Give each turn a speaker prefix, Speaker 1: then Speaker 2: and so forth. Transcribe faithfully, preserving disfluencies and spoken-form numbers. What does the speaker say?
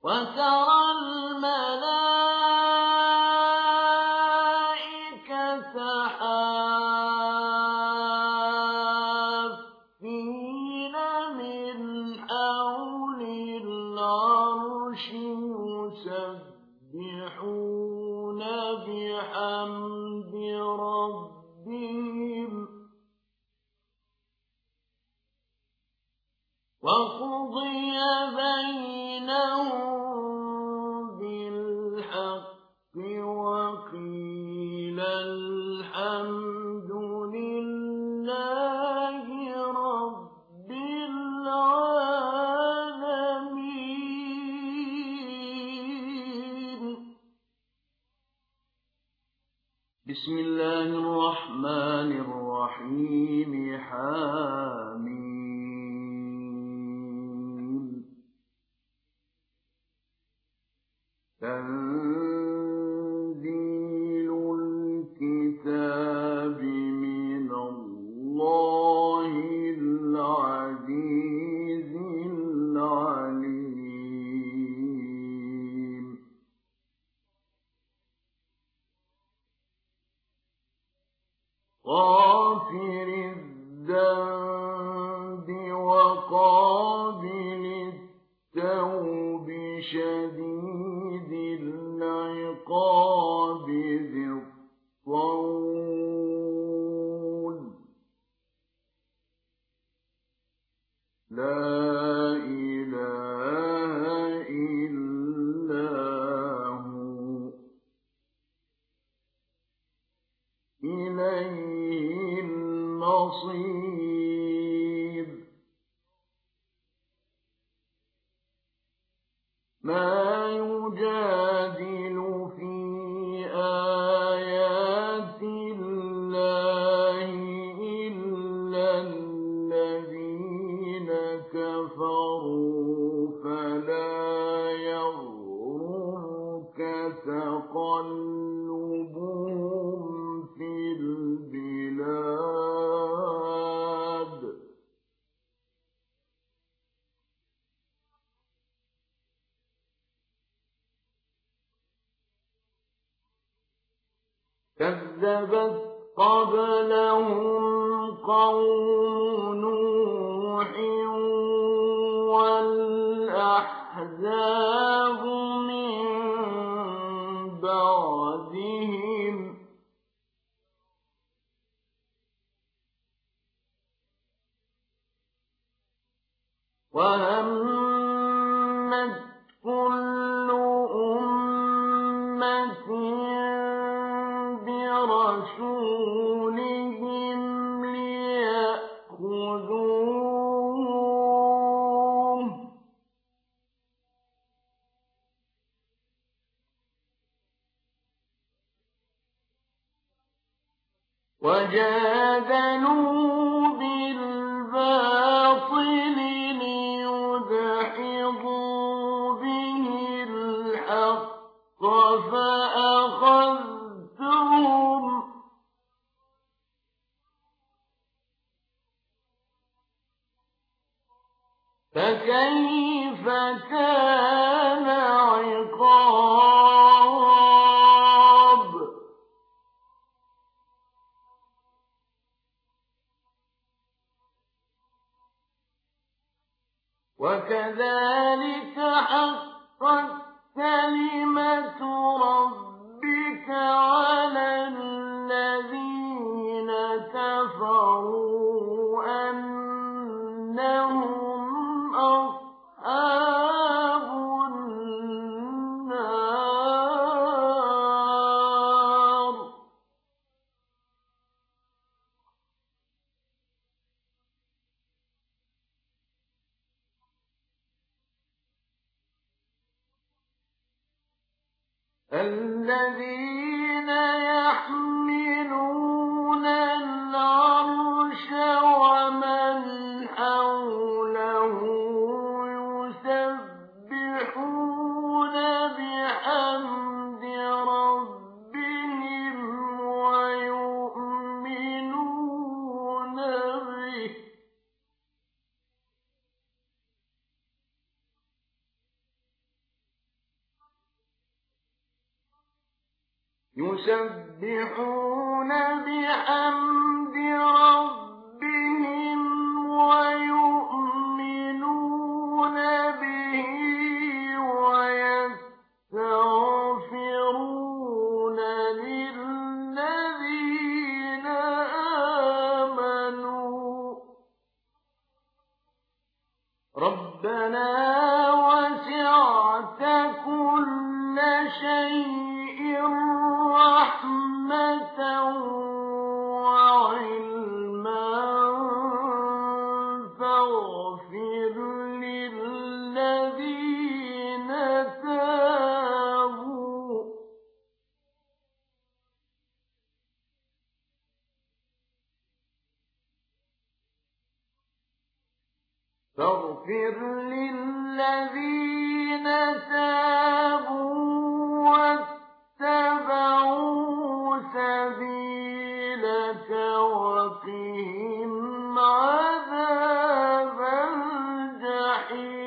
Speaker 1: وترى الملائكة حافين من حول العرش يسبحون بحمد ربهم وقضي بينهم بالحق وقيل الحمد لله رب العالمين. بسم الله الرحمن الرحيم. حامين. تنزيل الكتاب من الله العزيز العليم. غافر الذنب وقابل التوب شديد العقاب ذي الطول لا إله إلا هو إليه المصير. ما يجادل في آيات الله إلا الذين كفروا فلا يغررك تقلبهم في البلاد. كذبت قبلهم قوم نوح والأحزاب من بعدهم وهمت كل أمة برسولهم ليأخذوه وجادلوا بالباطل ليدحضوا به الحق فأخذتهم فكيف كان عقاب. وكذلك حقت كلمة ربك على الذين كفروا أنهم أصحاب النار. الذين يحملون العرش ومن حوله يسبحون بحمد ربهم ويؤمنون به يسبحون بحمد ربهم ويؤمنون به ويستغفرون للذين آمنوا ربنا وسعت كل شيء رحمة وعلما فاغفر للذين تابوا فاغفر للذين تابوا واتبعوا سبيلك وقهم عذاب الجحيم